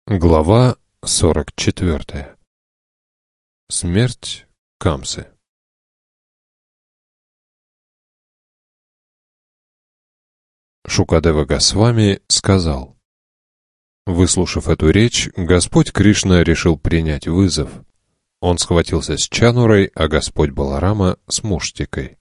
Глава 44. Смерть Камсы. Шукадева Госвами сказал: выслушав эту речь, Господь Кришна решил принять вызов. Он схватился с Чанурой, а Господь Баларама с Муштикой.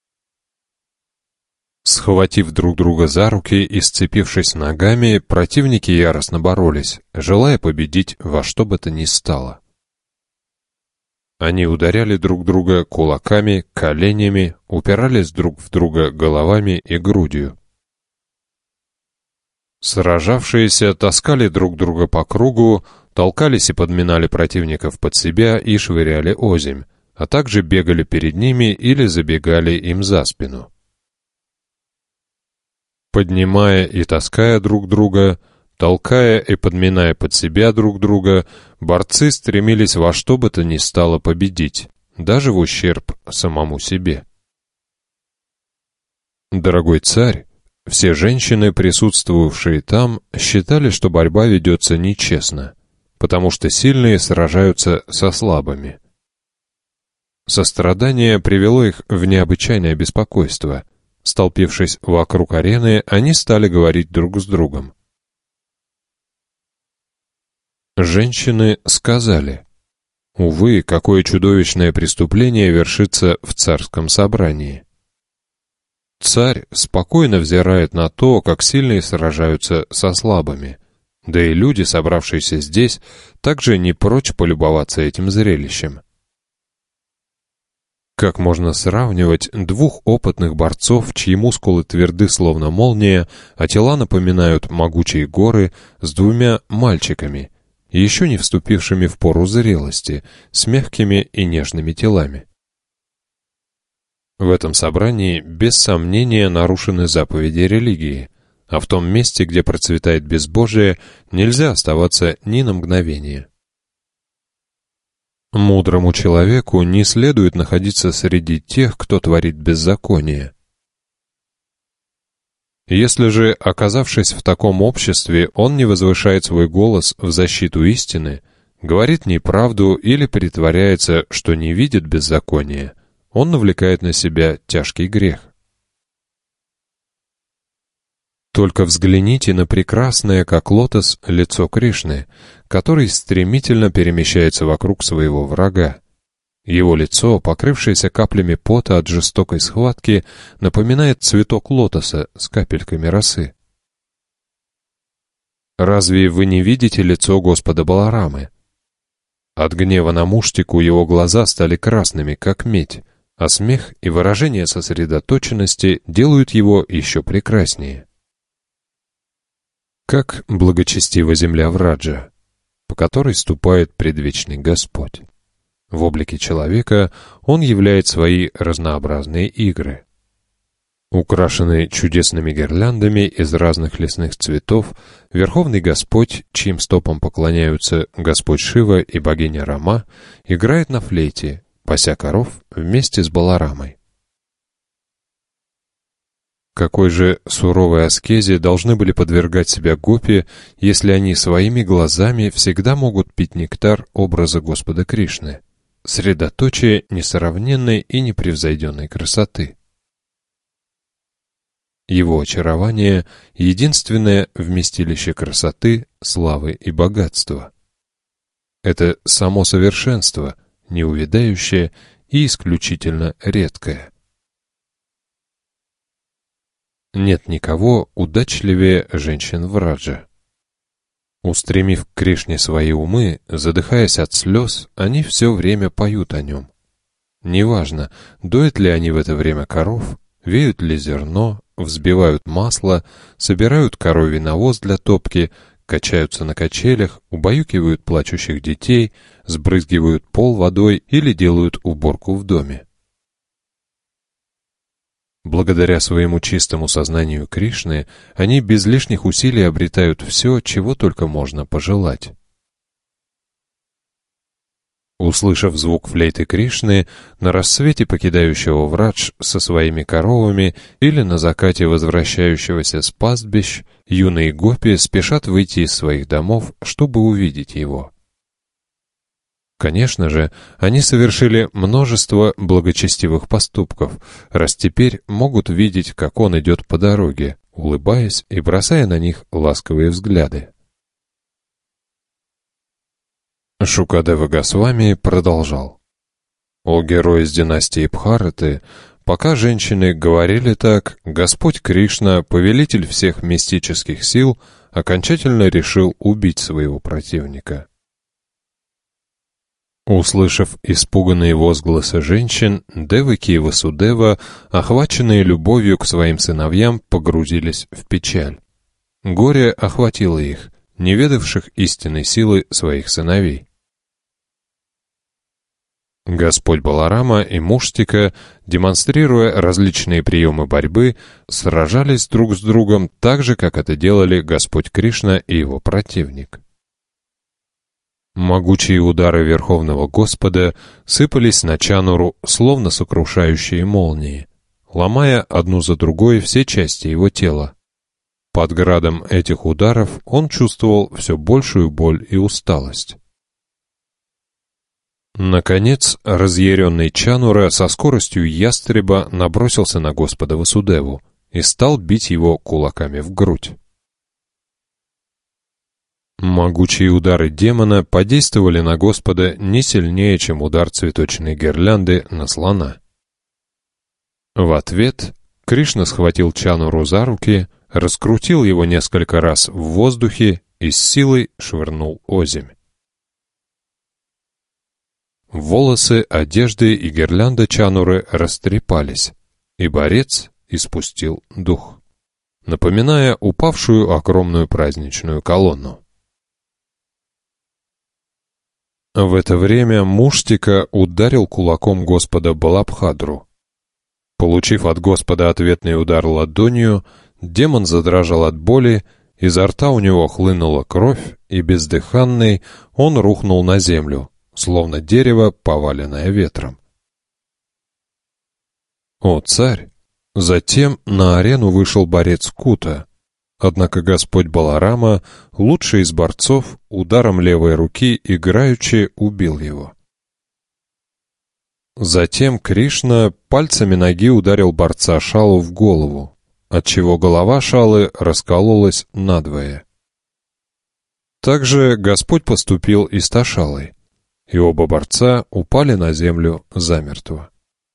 Схватив друг друга за руки и сцепившись ногами, противники яростно боролись, желая победить во что бы то ни стало. Они ударяли друг друга кулаками, коленями, упирались друг в друга головами и грудью. Сражавшиеся таскали друг друга по кругу, толкались и подминали противников под себя и швыряли озимь, а также бегали перед ними или забегали им за спину. Поднимая и таская друг друга, толкая и подминая под себя друг друга, борцы стремились во что бы то ни стало победить, даже в ущерб самому себе. Дорогой царь, все женщины, присутствовавшие там, считали, что борьба ведется нечестно, потому что сильные сражаются со слабыми. Сострадание привело их в необычайное беспокойство. Столпившись вокруг арены, они стали говорить друг с другом. Женщины сказали: «Увы, какое чудовищное преступление вершится в царском собрании». Царь спокойно взирает на то, как сильные сражаются со слабыми, да и люди, собравшиеся здесь, также не прочь полюбоваться этим зрелищем. Как можно сравнивать двух опытных борцов, чьи мускулы тверды словно молния, а тела напоминают могучие горы, с двумя мальчиками, еще не вступившими в пору зрелости, с мягкими и нежными телами? В этом собрании без сомнения нарушены заповеди религии, а в том месте, где процветает безбожие, нельзя оставаться ни на мгновение. Мудрому человеку не следует находиться среди тех, кто творит беззаконие. Если же, оказавшись в таком обществе, он не возвышает свой голос в защиту истины, говорит неправду или притворяется, что не видит беззакония, он навлекает на себя тяжкий грех. Только взгляните на прекрасное, как лотос, лицо Кришны, который стремительно перемещается вокруг своего врага. Его лицо, покрывшееся каплями пота от жестокой схватки, напоминает цветок лотоса с капельками росы. Разве вы не видите лицо Господа Баларамы? От гнева на Муштику его глаза стали красными, как медь, а смех и выражение сосредоточенности делают его еще прекраснее. Как благочестива земля Враджа, по которой ступает предвечный Господь. В облике человека он являет свои разнообразные игры. Украшенный чудесными гирляндами из разных лесных цветов, Верховный Господь, чьим стопам поклоняются Господь Шива и богиня Рама, играет на флейте, пася коров вместе с Баларамой. Какой же суровой аскезе должны были подвергать себя гопи, если они своими глазами всегда могут пить нектар образа Господа Кришны, средоточие несравненной и непревзойденной красоты? Его очарование — единственное вместилище красоты, славы и богатства. Это само совершенство, неувядающее и исключительно редкое. Нет никого удачливее женщин Враджа. Устремив к Кришне свои умы, задыхаясь от слез, они все время поют о нем. Неважно, доят ли они в это время коров, веют ли зерно, взбивают масло, собирают коровий навоз для топки, качаются на качелях, убаюкивают плачущих детей, сбрызгивают пол водой или делают уборку в доме. Благодаря своему чистому сознанию Кришны, они без лишних усилий обретают все, чего только можно пожелать. Услышав звук флейты Кришны, на рассвете покидающего Врадж со своими коровами или на закате возвращающегося с пастбищ, юные гопи спешат выйти из своих домов, чтобы увидеть его. Конечно же, они совершили множество благочестивых поступков, раз теперь могут видеть, как он идет по дороге, улыбаясь и бросая на них ласковые взгляды. Шукадева Госвами продолжал. О герой из династии Бхараты, пока женщины говорили так, Господь Кришна, повелитель всех мистических сил, окончательно решил убить своего противника. Услышав испуганные возгласы женщин, Деваки и Васудева, охваченные любовью к своим сыновьям, погрузились в печаль. Горе охватило их, не ведавших истинной силы своих сыновей. Господь Баларама и Муштика, демонстрируя различные приемы борьбы, сражались друг с другом так же, как это делали Господь Кришна и его противник. Могучие удары Верховного Господа сыпались на Чануру, словно сокрушающие молнии, ломая одну за другой все части его тела. Под градом этих ударов он чувствовал все большую боль и усталость. Наконец, разъяренный Чанура со скоростью ястреба набросился на Господа Васудеву и стал бить его кулаками в грудь. Могучие удары демона подействовали на Господа не сильнее, чем удар цветочной гирлянды на слона. В ответ Кришна схватил Чануру за руки, раскрутил его несколько раз в воздухе и с силой швырнул озимь. Волосы, одежды и гирлянда Чануры растрепались, и борец испустил дух, напоминая упавшую огромную праздничную колонну. В это время Муштика ударил кулаком Господа Балабхадру. Получив от Господа ответный удар ладонью, демон задрожал от боли, изо рта у него хлынула кровь, и бездыханный он рухнул на землю, словно дерево, поваленное ветром. О, царь! Затем на арену вышел борец Кута. Однако Господь Баларама, лучший из борцов, ударом левой руки играючи убил его. Затем Кришна пальцами ноги ударил борца Шалу в голову, отчего голова Шалы раскололась надвое. Также Господь поступил и с Ташалой, и оба борца упали на землю замертво.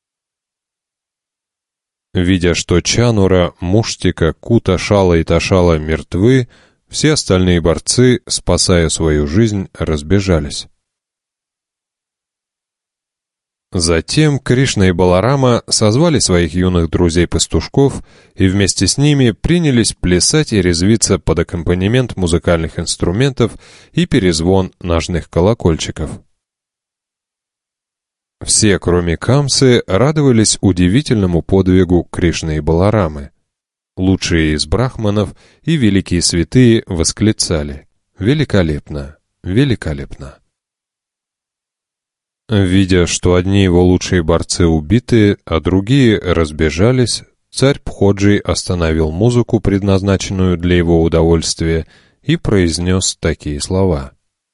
Видя, что Чанура, Муштика, Кута, Шала и Ташала мертвы, все остальные борцы, спасая свою жизнь, разбежались. Затем Кришна и Баларама созвали своих юных друзей-пастушков и вместе с ними принялись плясать и резвиться под аккомпанемент музыкальных инструментов и перезвон ножных колокольчиков. Все, кроме Камсы, радовались удивительному подвигу Кришны и Баларамы. Лучшие из брахманов и великие святые восклицали: «Великолепно! Великолепно!». Видя, что одни его лучшие борцы убиты, а другие разбежались, царь Пходжи остановил музыку, предназначенную для его удовольствия, и произнес такие слова.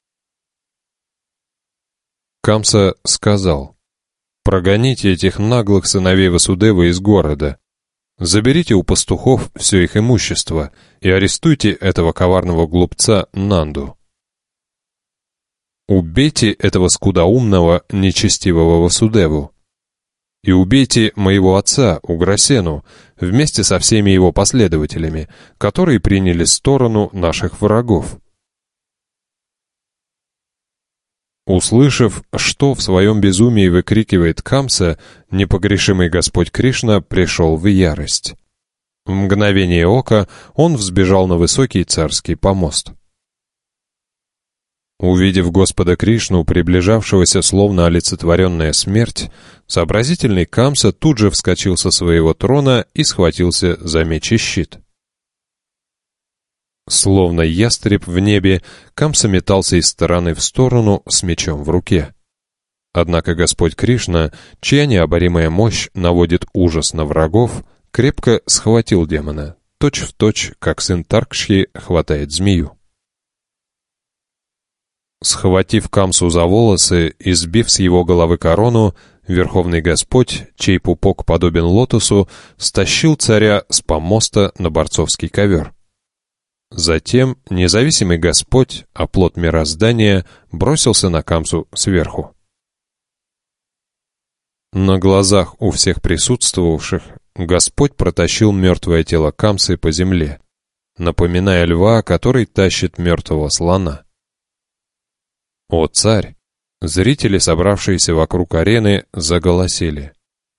Камса сказал: «Прогоните этих наглых сыновей Васудевы из города, заберите у пастухов все их имущество и арестуйте этого коварного глупца Нанду. Убейте этого скудоумного, нечестивого Васудеву. И убейте моего отца, Уграсену, вместе со всеми его последователями, которые приняли сторону наших врагов». Услышав, что в своем безумии выкрикивает Камса, непогрешимый Господь Кришна пришел в ярость. В мгновение ока он взбежал на высокий царский помост. Увидев Господа Кришну, приближавшегося словно олицетворенная смерть, сообразительный Камса тут же вскочил со своего трона и схватился за меч и щит. Словно ястреб в небе, Камса метался из стороны в сторону с мечом в руке. Однако Господь Кришна, чья необоримая мощь наводит ужас на врагов, крепко схватил демона, точь-в-точь, как сын Таркши хватает змею. Схватив Камсу за волосы и сбив с его головы корону, Верховный Господь, чей пупок подобен лотосу, стащил царя с помоста на борцовский ковер. Затем независимый Господь, оплот мироздания, бросился на Камсу сверху. На глазах у всех присутствовавших Господь протащил мертвое тело Камсы по земле, напоминая льва, который тащит мертвого слона. «О, царь!» Зрители, собравшиеся вокруг арены, заголосили.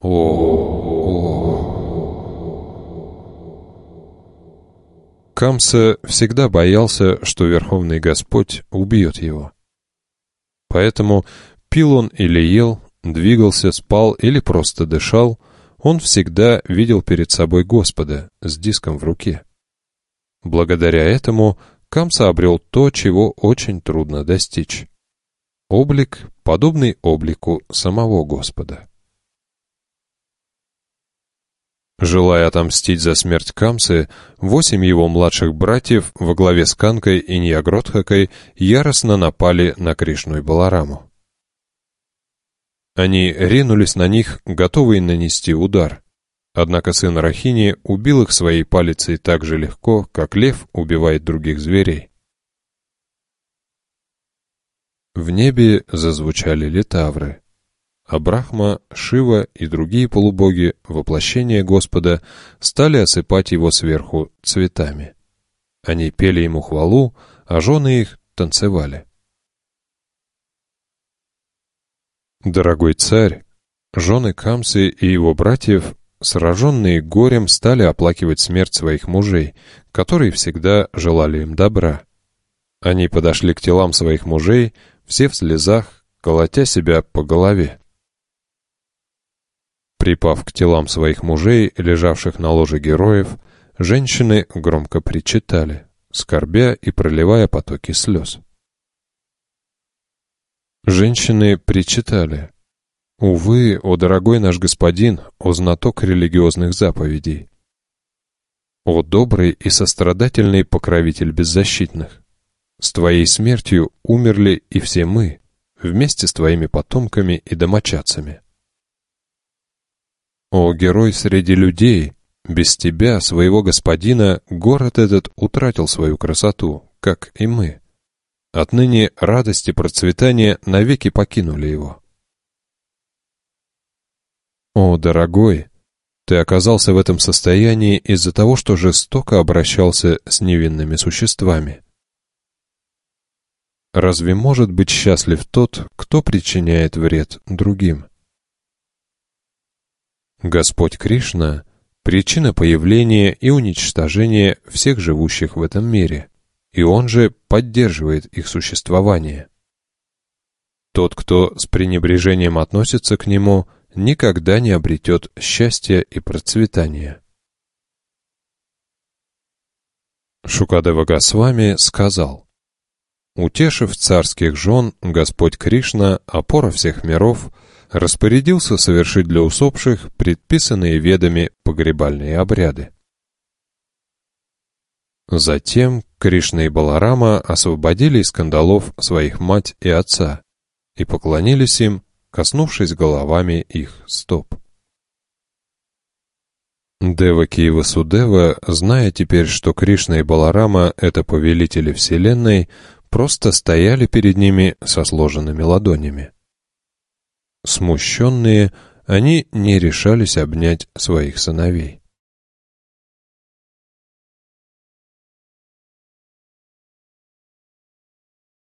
«О!» Камса всегда боялся, что Верховный Господь убьет его. Поэтому пил он или ел, двигался, спал или просто дышал, он всегда видел перед собой Господа с диском в руке. Благодаря этому Камса обрел то, чего очень трудно достичь. Облик, подобный облику самого Господа. Желая отомстить за смерть Камсы, 8 его младших братьев во главе с Канкой и Ньягродхакой яростно напали на Кришну и Балараму. Они ринулись на них, готовые нанести удар. Однако сын Рахини убил их своей палицей так же легко, как лев убивает других зверей. В небе зазвучали литавры, а Брахма, Шива и другие полубоги, воплощения Господа, стали осыпать его сверху цветами. Они пели ему хвалу, а жены их танцевали. Дорогой царь, жены Камсы и его братьев, сраженные горем, стали оплакивать смерть своих мужей, которые всегда желали им добра. Они подошли к телам своих мужей, все в слезах, колотя себя по голове. Припав к телам своих мужей, лежавших на ложе героев, женщины громко причитали, скорбя и проливая потоки слез. Женщины причитали: «Увы, о дорогой наш господин, о знаток религиозных заповедей! О добрый и сострадательный покровитель беззащитных! С твоей смертью умерли и все мы, вместе с твоими потомками и домочадцами. О герой среди людей, без тебя, своего господина, город этот утратил свою красоту, как и мы. Отныне радость и процветание навеки покинули его. О, дорогой, ты оказался в этом состоянии из-за того, что жестоко обращался с невинными существами. Разве может быть счастлив тот, кто причиняет вред другим? Господь Кришна — причина появления и уничтожения всех живущих в этом мире, и Он же поддерживает их существование. Тот, кто с пренебрежением относится к Нему, никогда не обретет счастья и процветания. Шукадева Госвами сказал: «Утешив царских жен, Господь Кришна, опора всех миров, распорядился совершить для усопших предписанные ведами погребальные обряды. Затем Кришна и Баларама освободили из кандалов своих мать и отца и поклонились им, коснувшись головами их стоп. Деваки и Васудева, зная теперь, что Кришна и Баларама — это повелители Вселенной, просто стояли перед ними со сложенными ладонями. Смущенные, они не решались обнять своих сыновей.